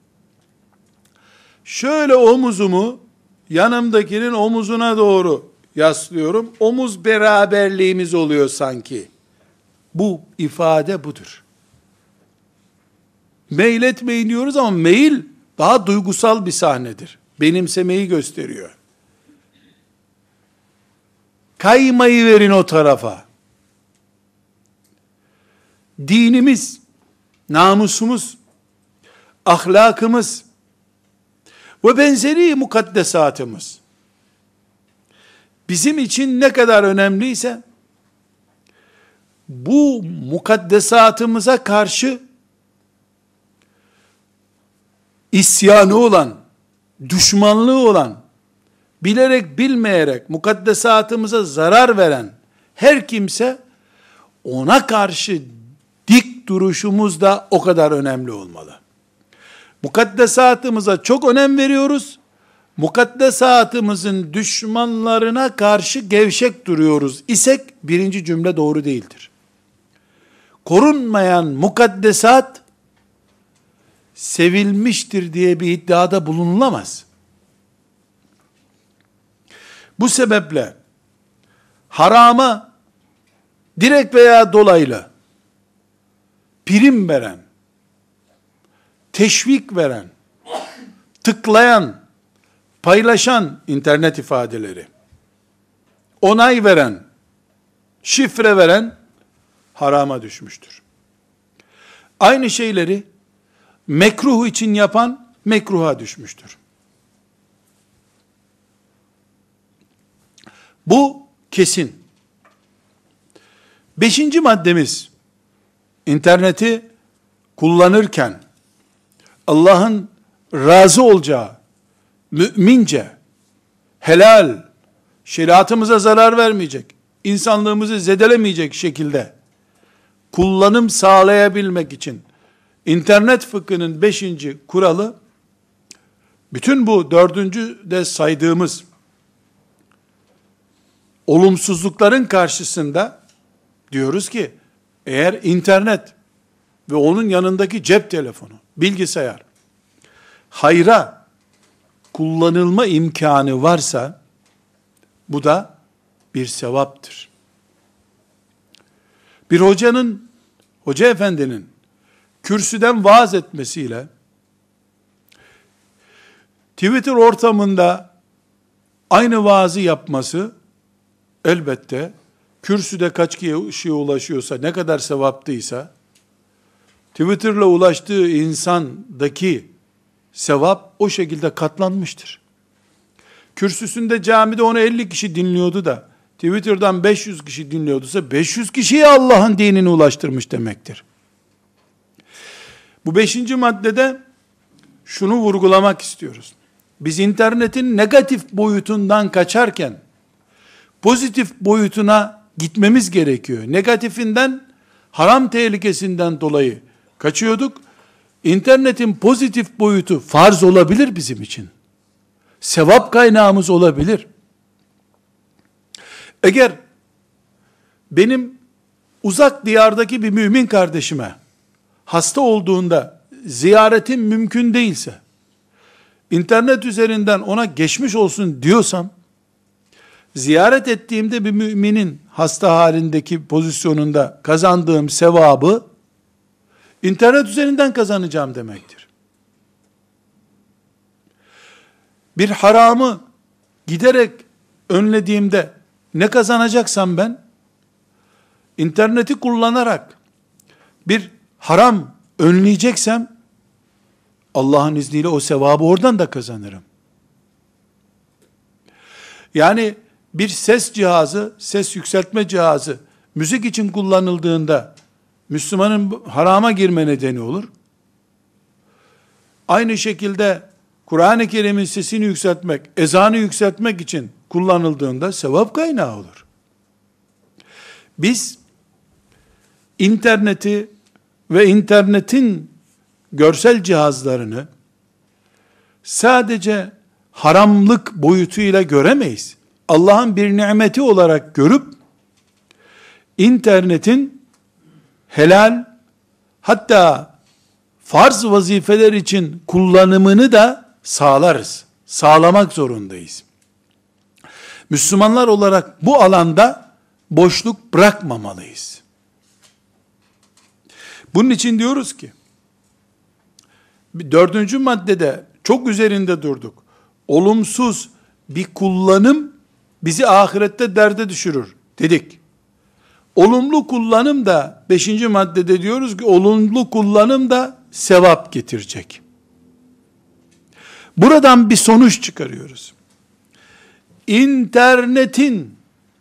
Speaker 1: şöyle omuzumu yanımdakinin omuzuna doğru yaslıyorum, omuz beraberliğimiz oluyor sanki. Bu ifade budur. Meyletmeyin diyoruz ama meyil daha duygusal bir sahnedir. Benimsemeyi gösteriyor. Kaymayı verin o tarafa. Dinimiz, namusumuz, ahlakımız ve benzeri mukaddesatımız bizim için ne kadar önemliyse bu mukaddesatımıza karşı isyanı olan, düşmanlığı olan, bilerek bilmeyerek mukaddesatımıza zarar veren her kimse ona karşı dik duruşumuz da o kadar önemli olmalı. Mukaddesatımıza çok önem veriyoruz. Mukaddesatımızın düşmanlarına karşı gevşek duruyoruz isek birinci cümle doğru değildir. Korunmayan mukaddesat sevilmiştir diye bir iddiada bulunulamaz. Bu sebeple harama direkt veya dolaylı prim veren, teşvik veren, tıklayan, paylaşan internet ifadeleri, onay veren, şifre veren harama düşmüştür. Aynı şeyleri mekruh için yapan mekruha düşmüştür. Bu kesin. 5. maddemiz, interneti kullanırken Allah'ın razı olacağı, mümince, helal, şeriatımıza zarar vermeyecek, insanlığımızı zedelemeyecek şekilde kullanım sağlayabilmek için internet fıkhının 5. kuralı, bütün bu 4. de saydığımız olumsuzlukların karşısında diyoruz ki, eğer internet ve onun yanındaki cep telefonu, bilgisayar, hayra kullanılma imkanı varsa, bu da bir sevaptır. Bir hoca efendinin kürsüden vaaz etmesiyle, Twitter ortamında aynı vaazı yapması, elbette kürsüde kaç kişiye ulaşıyorsa, ne kadar sevaptıysa, Twitter'la ulaştığı insandaki sevap o şekilde katlanmıştır. Kürsüsünde camide onu 50 kişi dinliyordu da, Twitter'dan 500 kişi dinliyorduysa, 500 kişiye Allah'ın dinini ulaştırmış demektir. Bu 5. maddede şunu vurgulamak istiyoruz. Biz internetin negatif boyutundan kaçarken, pozitif boyutuna gitmemiz gerekiyor. Negatifinden, haram tehlikesinden dolayı kaçıyorduk. İnternetin pozitif boyutu farz olabilir bizim için. Sevap kaynağımız olabilir. Eğer benim uzak diyardaki bir mümin kardeşime hasta olduğunda ziyaretim mümkün değilse, internet üzerinden ona geçmiş olsun diyorsam, ziyaret ettiğimde bir müminin hasta halindeki pozisyonunda kazandığım sevabı, internet üzerinden kazanacağım demektir. Bir haramı giderek önlediğimde ne kazanacaksam ben, interneti kullanarak bir haram önleyeceksem, Allah'ın izniyle o sevabı oradan da kazanırım. Yani bir ses cihazı, ses yükseltme cihazı, müzik için kullanıldığında, Müslümanın harama girme nedeni olur. Aynı şekilde, Kur'an-ı Kerim'in sesini yükseltmek, ezanı yükseltmek için kullanıldığında, sevap kaynağı olur. Biz, interneti ve internetin görsel cihazlarını, sadece haramlık boyutuyla göremeyiz. Allah'ın bir nimeti olarak görüp, internetin helal, hatta farz vazifeler için kullanımını da sağlarız. Sağlamak zorundayız. Müslümanlar olarak bu alanda boşluk bırakmamalıyız. Bunun için diyoruz ki, 4. maddede çok üzerinde durduk. Olumsuz bir kullanım bizi ahirette derde düşürür dedik. Olumlu kullanım da 5. maddede diyoruz ki, olumlu kullanım da sevap getirecek. Buradan bir sonuç çıkarıyoruz. İnternetin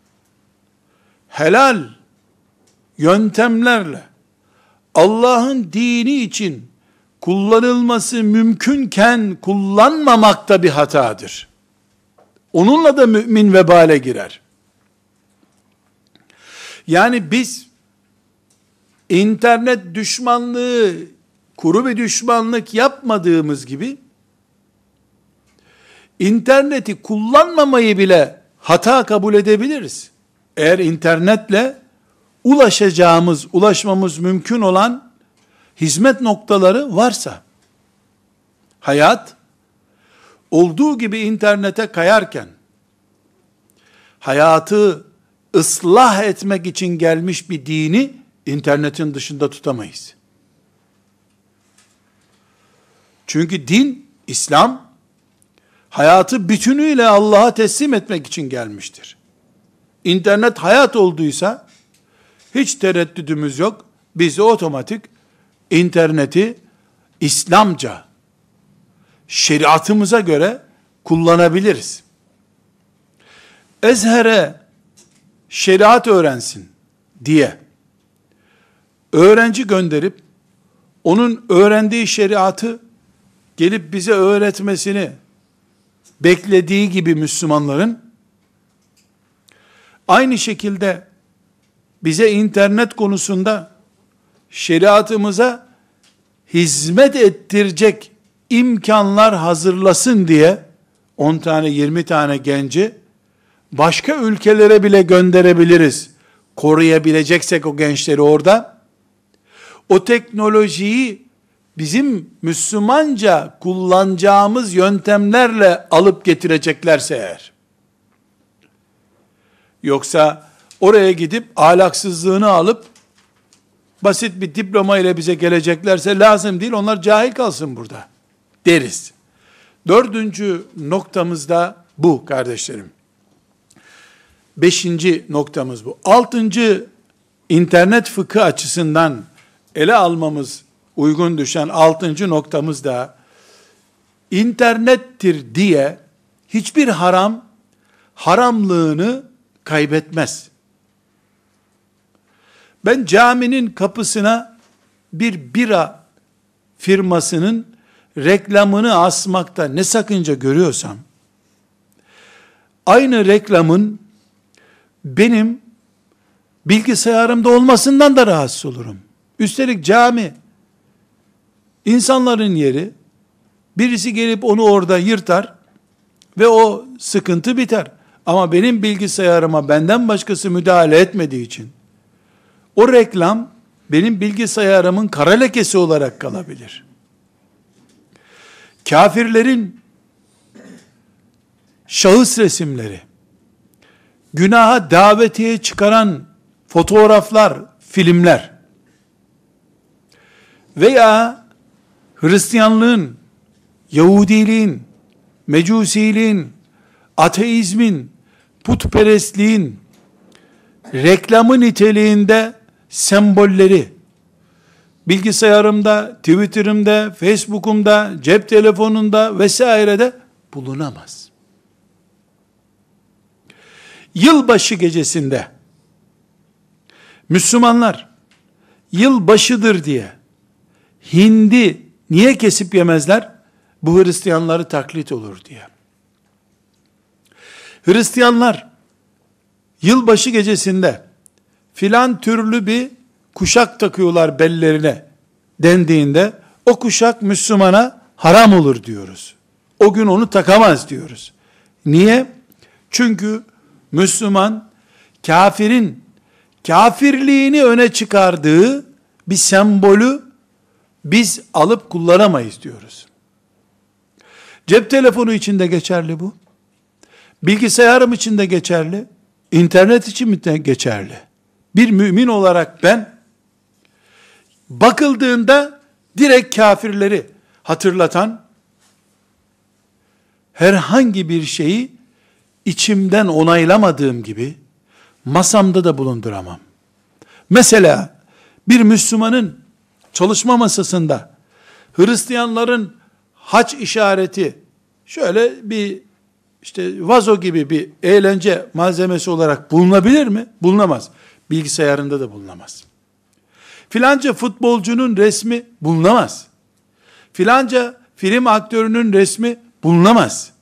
Speaker 1: helal yöntemlerle Allah'ın dini için kullanılması mümkünken kullanmamak da bir hatadır. Onunla da mümin vebale girer. Yani biz internet düşmanlığı, kuru bir düşmanlık yapmadığımız gibi, interneti kullanmamayı bile hata kabul edebiliriz. Eğer internetle ulaşmamız mümkün olan hizmet noktaları varsa, hayat olduğu gibi internete kayarken, hayatı ıslah etmek için gelmiş bir dini internetin dışında tutamayız. Çünkü din, İslam, hayatı bütünüyle Allah'a teslim etmek için gelmiştir. İnternet hayat olduysa, hiç tereddüdümüz yok, biz otomatik interneti İslamca, şeriatımıza göre kullanabiliriz. Ezher'e şeriat öğrensin diye öğrenci gönderip, onun öğrendiği şeriatı gelip bize öğretmesini beklediği gibi Müslümanların, Aynı şekilde bize internet konusunda şeriatımıza hizmet ettirecek imkanlar hazırlasın diye 10 tane 20 tane genci başka ülkelere bile gönderebiliriz. Koruyabileceksek o gençleri orada. O teknolojiyi bizim Müslümanca kullanacağımız yöntemlerle alıp getireceklerse eğer. Yoksa oraya gidip ahlaksızlığını alıp basit bir diploma ile bize geleceklerse lazım değil, onlar cahil kalsın burada deriz. 4. noktamız da bu kardeşlerim. 5. noktamız bu. 6. internet fıkıh açısından ele almamız uygun düşen 6. noktamız da internettir diye hiçbir haram haramlığını kaybetmez. Ben caminin kapısına bir bira firmasının reklamını asmakta ne sakınca görüyorsam, aynı reklamın benim bilgisayarımda olmasından da rahatsız olurum. Üstelik cami insanların yeri, birisi gelip onu orada yırtar ve o sıkıntı biter. Ama benim bilgisayarıma benden başkası müdahale etmediği için o reklam benim bilgisayarımın kara lekesi olarak kalabilir. Kafirlerin şahıs resimleri, günaha davetiye çıkaran fotoğraflar, filmler veya Hristiyanlığın, Yahudiliğin, Mecusiliğin, ateizmin, putperestliğin reklamı niteliğinde sembolleri bilgisayarımda, Twitter'ımda, Facebook'umda, cep telefonunda vesairede bulunamaz. Yılbaşı gecesinde Müslümanlar yılbaşıdır diye hindi niye kesip yemezler? Bu Hristiyanları taklit olur diye. Hristiyanlar yılbaşı gecesinde filan türlü bir kuşak takıyorlar bellerine dendiğinde o kuşak Müslümana haram olur diyoruz. O gün onu takamaz diyoruz. Niye? Çünkü Müslüman kafirin kafirliğini öne çıkardığı bir sembolü biz alıp kullanamayız diyoruz. Cep telefonu için de geçerli bu. Bilgisayarım için de geçerli. İnternet için de geçerli. Bir mümin olarak ben bakıldığında direkt kafirleri hatırlatan herhangi bir şeyi içimden onaylamadığım gibi masamda da bulunduramam. Mesela bir Müslümanın çalışma masasında Hristiyanların haç işareti şöyle bir işte vazo gibi bir eğlence malzemesi olarak bulunabilir mi? Bulunamaz. Bilgisayarında da bulunamaz. Filanca futbolcunun resmi bulunamaz. Filanca film aktörünün resmi bulunamaz.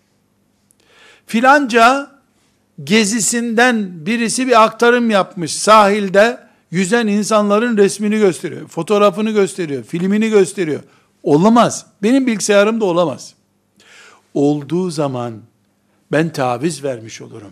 Speaker 1: Filanca gezisinden birisi bir aktarım yapmış, sahilde yüzen insanların resmini gösteriyor, fotoğrafını gösteriyor, filmini gösteriyor. Olamaz. Benim bilgisayarımda olamaz. Olduğu zaman ben taviz vermiş olurum.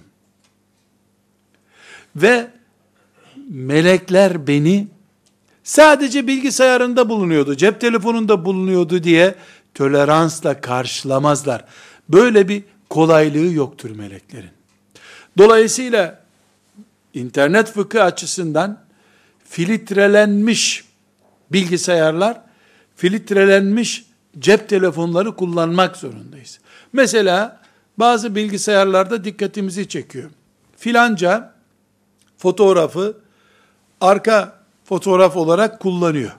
Speaker 1: Ve melekler beni sadece bilgisayarında bulunuyordu, cep telefonunda bulunuyordu diye toleransla karşılamazlar. Böyle bir kolaylığı yoktur meleklerin. Dolayısıyla internet fıkıh açısından filtrelenmiş bilgisayarlar, filtrelenmiş cep telefonları kullanmak zorundayız. Mesela bazı bilgisayarlarda dikkatimizi çekiyor. Filanca fotoğrafı arka fotoğraf olarak kullanıyor.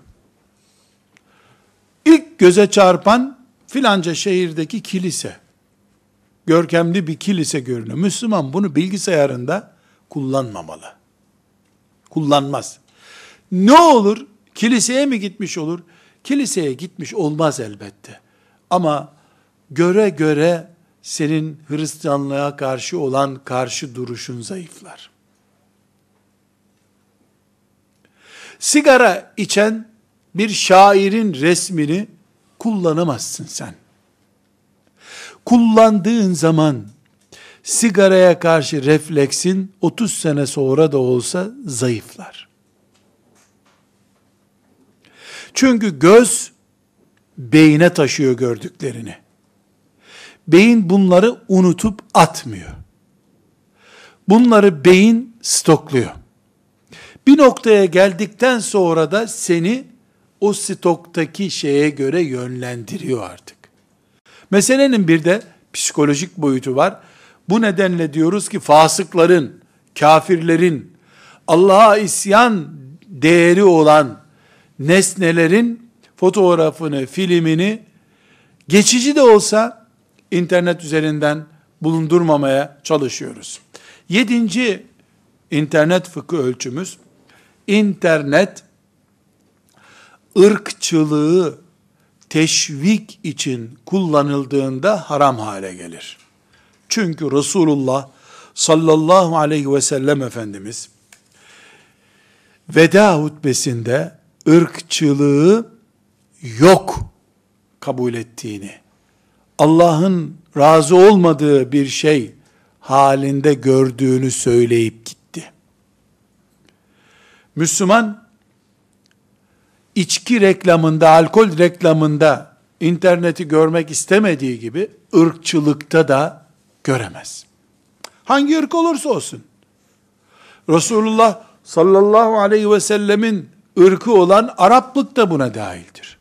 Speaker 1: İlk göze çarpan filanca şehirdeki kilise. Görkemli bir kilise görünüyor. Müslüman bunu bilgisayarında kullanmamalı. Kullanmaz. Ne olur? Kiliseye mi gitmiş olur? Kiliseye gitmiş olmaz elbette. Ama göre göre senin Hristiyanlığa karşı olan karşı duruşun zayıflar. Sigara içen bir şairin resmini kullanamazsın sen. Kullandığın zaman sigaraya karşı refleksin 30 sene sonra da olsa zayıflar. Çünkü göz beyine taşıyor gördüklerini. Beyin bunları unutup atmıyor. Bunları beyin stokluyor. Bir noktaya geldikten sonra da seni o stoktaki şeye göre yönlendiriyor artık. Meselenin bir de psikolojik boyutu var. Bu nedenle diyoruz ki fasıkların, kafirlerin, Allah'a isyan değeri olan nesnelerin fotoğrafını, filmini geçici de olsa internet üzerinden bulundurmamaya çalışıyoruz. 7. internet fıkıh ölçümüz, internet ırkçılığı teşvik için kullanıldığında haram hale gelir. Çünkü Resulullah sallallahu aleyhi ve sellem Efendimiz veda hutbesinde ırkçılığı yok kabul ettiğini, Allah'ın razı olmadığı bir şey halinde gördüğünü söyleyip gitti. Müslüman içki reklamında, alkol reklamında interneti görmek istemediği gibi ırkçılıkta da göremez. Hangi ırk olursa olsun. Resulullah sallallahu aleyhi ve sellemin ırkı olan Araplık da buna dahildir.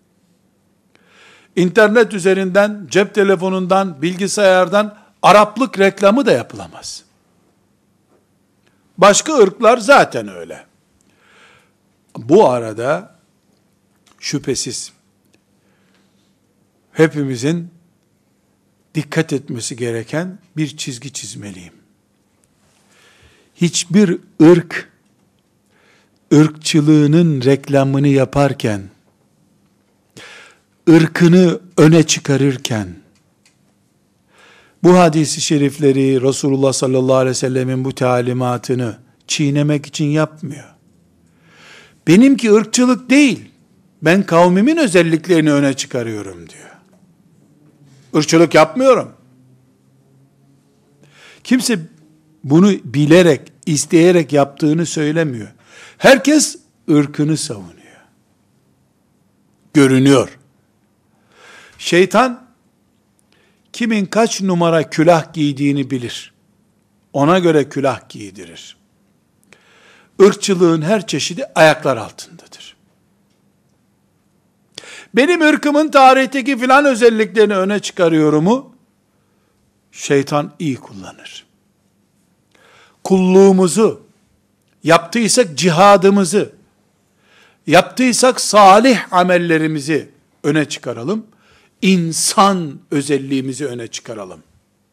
Speaker 1: İnternet üzerinden, cep telefonundan, bilgisayardan Araplık reklamı da yapılamaz. Başka ırklar zaten öyle. Bu arada şüphesiz hepimizin dikkat etmesi gereken bir çizgi çizmeliyim. Hiçbir ırk, ırkçılığının reklamını yaparken, ırkını öne çıkarırken, bu hadis-i şerifleri Resulullah sallallahu aleyhi ve sellemin bu talimatını çiğnemek için yapmıyor. Benimki ırkçılık değil, ben kavmimin özelliklerini öne çıkarıyorum diyor. Irkçılık yapmıyorum. Kimse bunu bilerek, isteyerek yaptığını söylemiyor. Herkes ırkını savunuyor. Görünüyor. Şeytan, kimin kaç numara külah giydiğini bilir. Ona göre külah giydirir. Irkçılığın her çeşidi ayaklar altındadır. Benim ırkımın tarihteki filan özelliklerini öne çıkarıyorumu, şeytan iyi kullanır. Kulluğumuzu, yaptıysak cihadımızı, yaptıysak salih amellerimizi öne çıkaralım. İnsan özelliğimizi öne çıkaralım.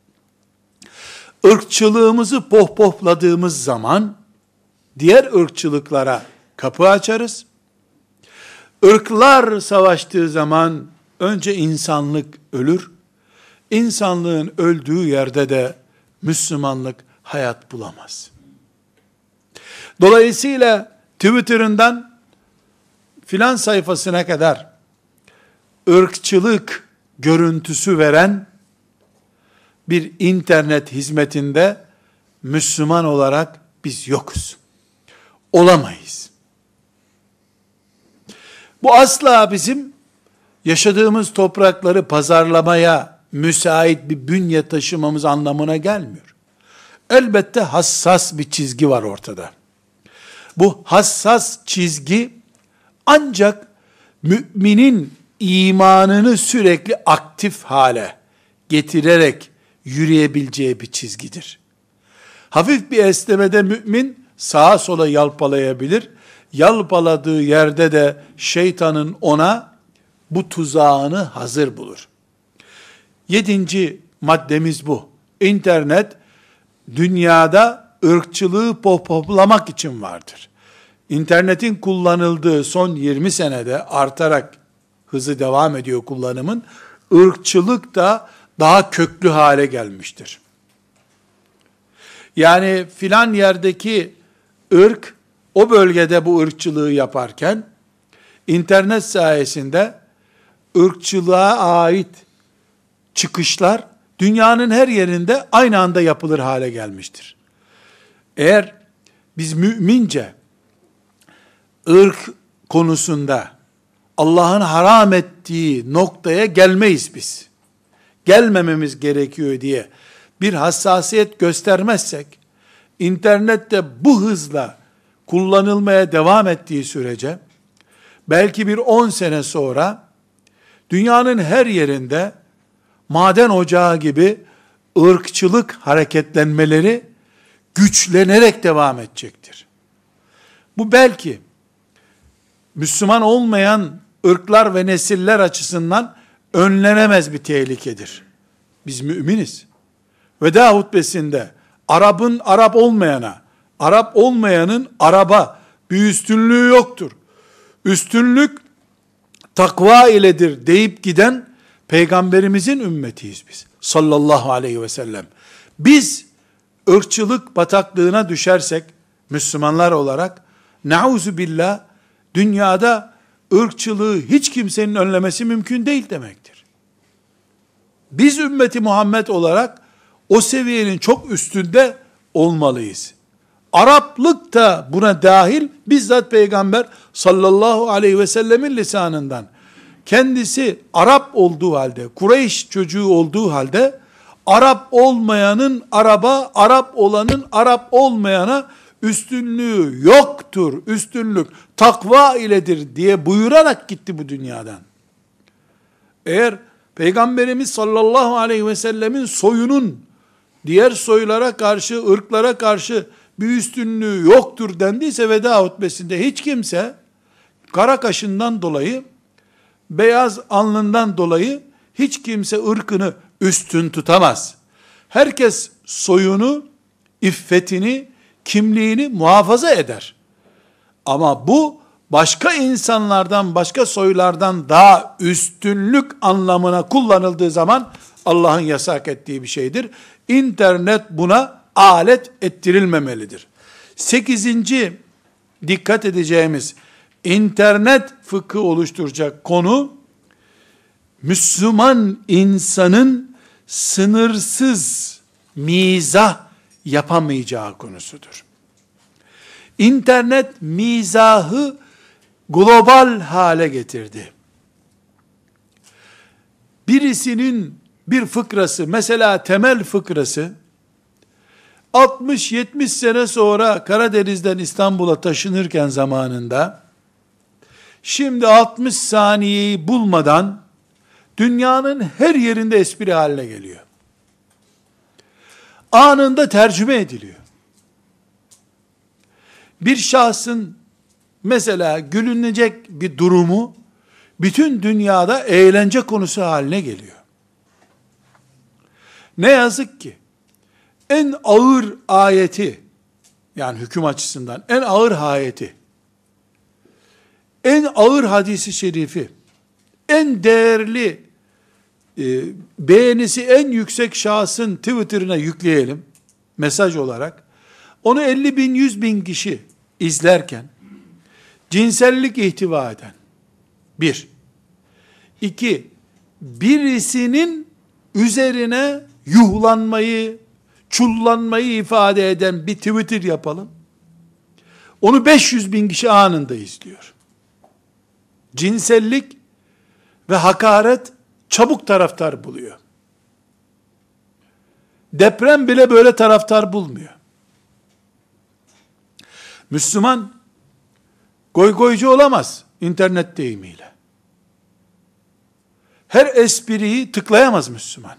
Speaker 1: Irkçılığımızı pohpohladığımız zaman, diğer ırkçılıklara kapı açarız. Irklar savaştığı zaman, önce insanlık ölür. İnsanlığın öldüğü yerde de Müslümanlık hayat bulamaz. Dolayısıyla Twitter'ından filan sayfasına kadar ırkçılık görüntüsü veren bir internet hizmetinde Müslüman olarak biz yokuz. Olamayız. Bu asla bizim yaşadığımız toprakları pazarlamaya müsait bir bünye taşımamız anlamına gelmiyor. Elbette hassas bir çizgi var ortada. Bu hassas çizgi ancak müminin imanını sürekli aktif hale getirerek yürüyebileceği bir çizgidir. Hafif bir esnemede mümin sağa sola yalpalayabilir. Yalpaladığı yerde de şeytanın ona bu tuzağını hazır bulur. 7. maddemiz bu. İnternet dünyada ırkçılığı pohpohlamak için vardır. İnternetin kullanıldığı son 20 senede artarak hızı devam ediyor kullanımın. Irkçılık da daha köklü hale gelmiştir. Yani filan yerdeki ırk o bölgede bu ırkçılığı yaparken internet sayesinde ırkçılığa ait çıkışlar dünyanın her yerinde aynı anda yapılır hale gelmiştir. Eğer biz mümince ırk konusunda Allah'ın haram ettiği noktaya gelmeyiz biz. Gelmememiz gerekiyor diye bir hassasiyet göstermezsek, internette bu hızla kullanılmaya devam ettiği sürece, belki bir 10 sene sonra, dünyanın her yerinde, maden ocağı gibi ırkçılık hareketlenmeleri güçlenerek devam edecektir. Bu belki, Müslüman olmayan ırklar ve nesiller açısından önlenemez bir tehlikedir. Biz müminiz. Veda hutbesinde Arap'ın Arap olmayana, Arap olmayanın Arap'a bir üstünlüğü yoktur. Üstünlük takva iledir deyip giden Peygamberimizin ümmetiyiz biz. Sallallahu aleyhi ve sellem. Biz ırkçılık bataklığına düşersek Müslümanlar olarak nauzu billah dünyada ırkçılığı hiç kimsenin önlemesi mümkün değil demektir. Biz ümmeti Muhammed olarak o seviyenin çok üstünde olmalıyız. Araplık da buna dahil, bizzat Peygamber sallallahu aleyhi ve sellemin lisanından, kendisi Arap olduğu halde, Kureyş çocuğu olduğu halde, Arap olmayanın Arap'a, Arap olanın Arap olmayana üstünlüğü yoktur, üstünlük takva iledir diye buyurarak gitti bu dünyadan. Eğer Peygamberimiz sallallahu aleyhi ve sellemin soyunun diğer soylara karşı, ırklara karşı bir üstünlüğü yoktur dendiyse veda hutbesinde hiç kimse kara kaşından dolayı, beyaz alnından dolayı hiç kimse ırkını üstün tutamaz. Herkes soyunu, iffetini, kimliğini muhafaza eder. Ama bu başka insanlardan, başka soylardan daha üstünlük anlamına kullanıldığı zaman Allah'ın yasak ettiği bir şeydir. İnternet buna alet ettirilmemelidir. 8. dikkat edeceğimiz internet fıkhı oluşturacak konu, Müslüman insanın sınırsız mizah yapamayacağı konusudur. İnternet mizahı global hale getirdi. Birisinin bir fıkrası, mesela temel fıkrası, 60-70 sene sonra Karadeniz'den İstanbul'a taşınırken zamanında, şimdi 60 saniyeyi bulmadan, dünyanın her yerinde espri haline geliyor. Anında tercüme ediliyor. Bir şahsın mesela gülünecek bir durumu bütün dünyada eğlence konusu haline geliyor. Ne yazık ki en ağır ayeti, yani hüküm açısından en ağır ayeti, en ağır hadisi şerifi, en değerli beğenisi en yüksek şahsın Twitter'ına yükleyelim mesaj olarak. Onu 50 bin 100 bin kişi izlerken cinsellik ihtiva eden bir. İki, birisinin üzerine yuhlanmayı, çullanmayı ifade eden bir Twitter yapalım. Onu 500 bin kişi anında izliyor. Cinsellik ve hakaret çabuk taraftar buluyor. Deprem bile böyle taraftar bulmuyor. Müslüman goygoycu olamaz internet deyimiyle. Her espriyi tıklayamaz Müslüman.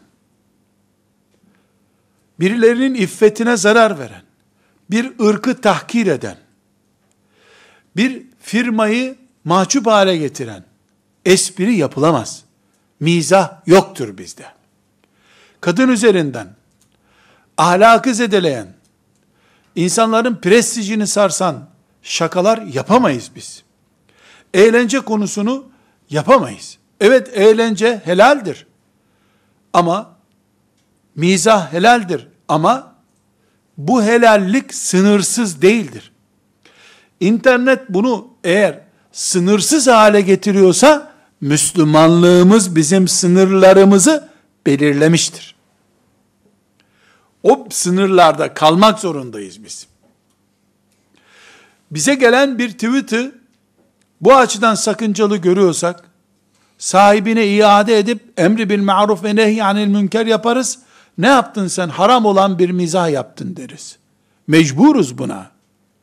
Speaker 1: Birilerinin iffetine zarar veren, bir ırkı tahkir eden, bir firmayı mahcup hale getiren espri yapılamaz. Mizah yoktur bizde. Kadın üzerinden ahlakı zedeleyen, insanların prestijini sarsan şakalar yapamayız biz. Eğlence konusunu yapamayız. Evet, eğlence helaldir. Ama Mizah helaldir ama bu helallik sınırsız değildir. İnternet bunu eğer sınırsız hale getiriyorsa, Müslümanlığımız bizim sınırlarımızı belirlemiştir. O sınırlarda kalmak zorundayız biz. Bize gelen bir tweet'i bu açıdan sakıncalı görüyorsak, sahibine iade edip emri bil ma'ruf ve nehy anil münker yaparız. Ne yaptın sen? Haram olan bir mizah yaptın deriz. Mecburuz buna.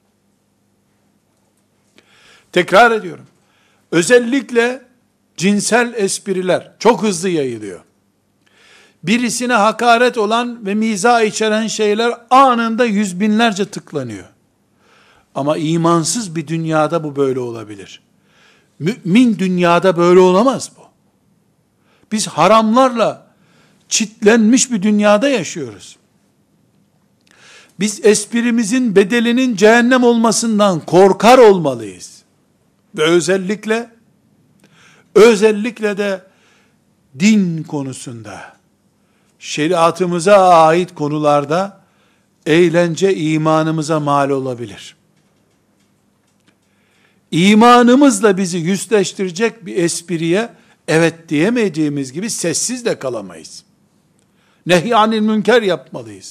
Speaker 1: Tekrar ediyorum. Özellikle cinsel espriler çok hızlı yayılıyor. Birisine hakaret olan ve mizah içeren şeyler anında yüz binlerce tıklanıyor. Ama imansız bir dünyada bu böyle olabilir. Mümin dünyada böyle olamaz bu. Biz haramlarla çitlenmiş bir dünyada yaşıyoruz. Biz esprimizin bedelinin cehennem olmasından korkar olmalıyız. Ve özellikle de din konusunda, şeriatımıza ait konularda eğlence imanımıza mal olabilir. İmanımızla bizi yüzleştirecek bir espriye evet diyemeyeceğimiz gibi sessiz de kalamayız. Nehyanil münker yapmalıyız.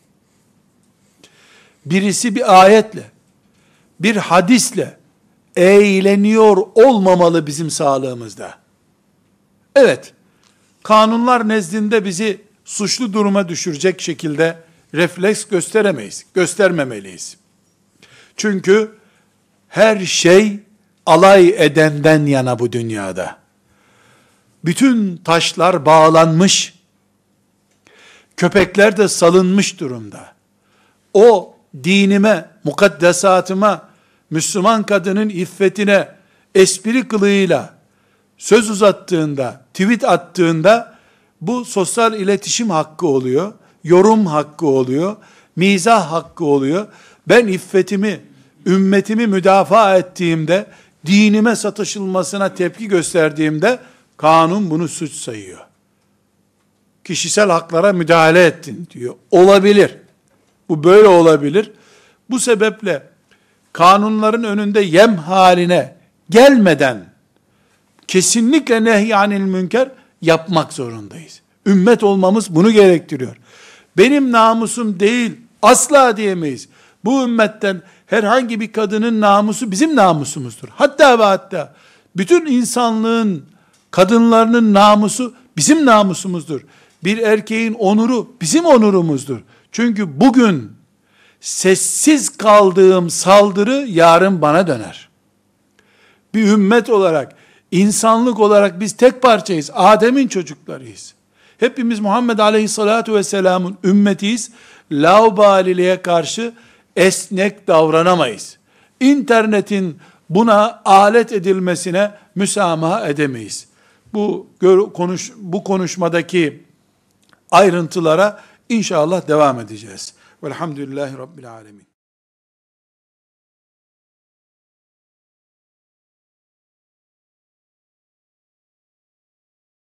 Speaker 1: Birisi bir ayetle, bir hadisle eğleniyor olmamalı bizim sağlığımızda. Evet, kanunlar nezdinde bizi suçlu duruma düşürecek şekilde refleks göstermemeliyiz. Çünkü her şey alay edenden yana bu dünyada. Bütün taşlar bağlanmış, köpekler de salınmış durumda. O dinime, mukaddesatıma, Müslüman kadının iffetine espri kılığıyla söz uzattığında, tweet attığında bu sosyal iletişim hakkı oluyor, yorum hakkı oluyor, mizah hakkı oluyor. Ben iffetimi, ümmetimi müdafaa ettiğimde, dinime sataşılmasına tepki gösterdiğimde kanun bunu suç sayıyor. Kişisel haklara müdahale ettin diyor. Olabilir. Bu böyle olabilir. Bu sebeple kanunların önünde yem haline gelmeden kesinlikle nehyanil münker yapmak zorundayız. Ümmet olmamız bunu gerektiriyor. Benim namusum değil, asla diyemeyiz. Bu ümmetten herhangi bir kadının namusu bizim namusumuzdur. Hatta ve hatta bütün insanlığın, kadınlarının namusu bizim namusumuzdur. Bir erkeğin onuru bizim onurumuzdur. Çünkü bugün sessiz kaldığım saldırı yarın bana döner. Bir ümmet olarak, insanlık olarak biz tek parçayız. Adem'in çocuklarıyız. Hepimiz Muhammed Aleyhisselatü Vesselam'ın ümmetiyiz. Laubaliliğe karşı esnek davranamayız. İnternetin buna alet edilmesine müsamaha edemeyiz. Bu konuşmadaki ayrıntılara İnşallah devam edeceğiz. Velhamdülillahi Rabbil Alemin.